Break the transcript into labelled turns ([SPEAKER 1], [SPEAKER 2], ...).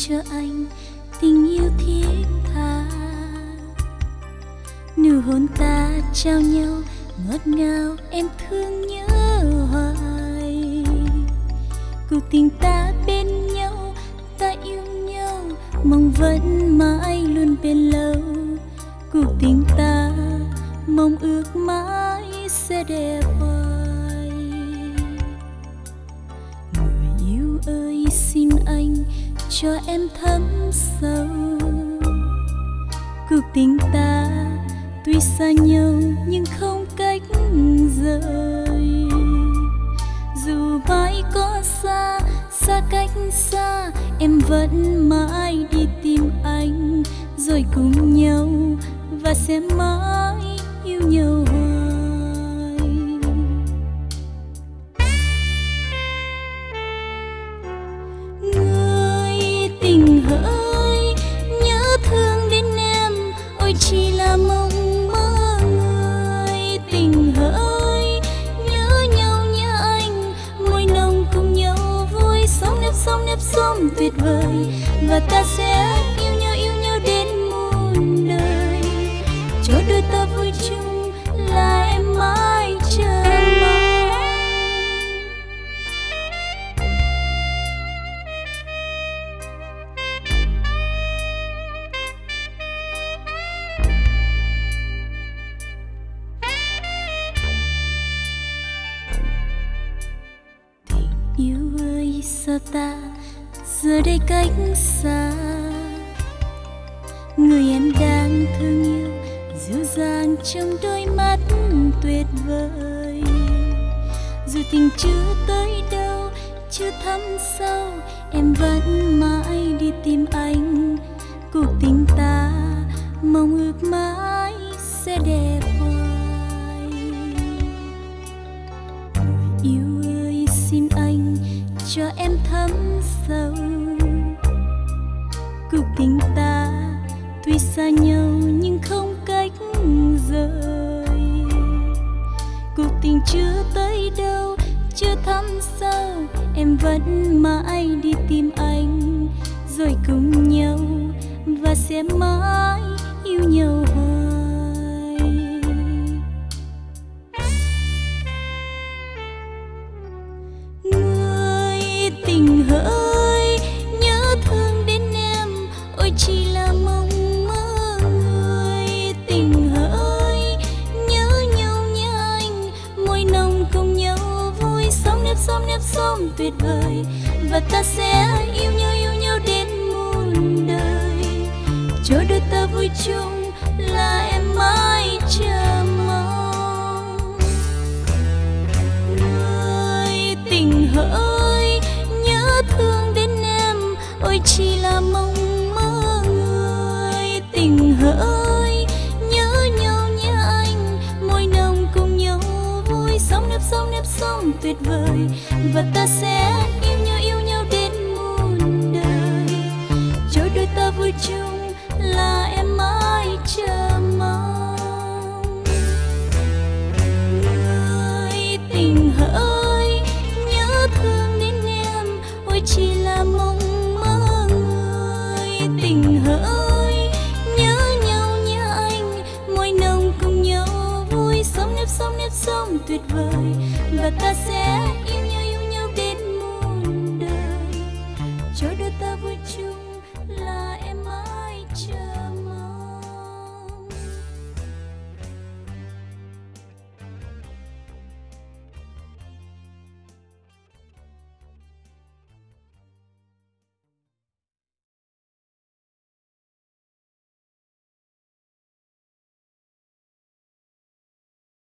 [SPEAKER 1] cho anh tình yêu thiết tha. Nụ hôn ta trao nhau ngọt ngào, em thương nhớ hoài. Cuộc tình ta bên nhau, ta yêu nhau, mong vẫn mãi luôn bên lâu. Cuộc tình ta mong ước mãi sẽ đẹp hoài. Người yêu ơi xin anh cho em thấm sâu. Cuộc tình ta tuy xa nhau nhưng không cách rời. Dù mãi có xa, xa cách xa, em vẫn mãi đi tìm anh, rồi cùng nhau và sẽ mãi yêu nhau hoài. Người tình hỡi, nhớ thương đến em, ôi chỉ là mong mơ. Người tình hỡi, nhớ nhau nhớ anh, môi nồng cùng nhau vui sống nếp sống tuyệt vời. Và ta sẽ yêu nhau đến muôn đời, cho đôi ta vui chung là em mãi chờ mong. Tình yêu ơi sao ta giờ đây cách xa. Người em đang thương yêu dịu dàng trong đôi mắt tuyệt vời. Dù tình chưa tới đâu, chưa thăm sâu, em vẫn mãi đi tìm anh. Cuộc tình ta mong ước mãi sẽ đẹp hoài. Người yêu ơi xin anh cho em thấm sâu. Cuộc tình ta tuy xa nhau nhưng không cách rời. Cuộc tình chưa tới đâu, chưa thăm sâu, em vẫn mãi đi tìm anh, rồi cùng nhau và sẽ mãi yêu nhau hoài. Người tình hỡi, nhớ thương đến em, ôi chỉ là mong mơ. Người tình hỡi, nhớ nhau nhớ anh, môi nồng cùng nhau vui sống nếp sống tuyệt vời. Và ta sẽ yêu nhau đến muôn đời, cho đôi ta vui chung là em mãi chờ mong. Người tình hỡi, nhớ thương đến em, ôi chỉ là mong mơ. Người tình hỡi, nhớ nhau nhớ anh, môi nồng cùng nhau vui sống nếp sống tuyệt vời. Và ta sẽ yêu nhau đến muôn đời, cho đôi ta vui chung là em mãi chờ mong. Người tình hỡi, nhớ thương đến em, ôi chỉ là mong mơ. Người tình hỡi, nhớ nhau nhớ anh, môi nồng cùng nhau vui sống nếp sống tuyệt vời. Và ta sẽ yêu nhau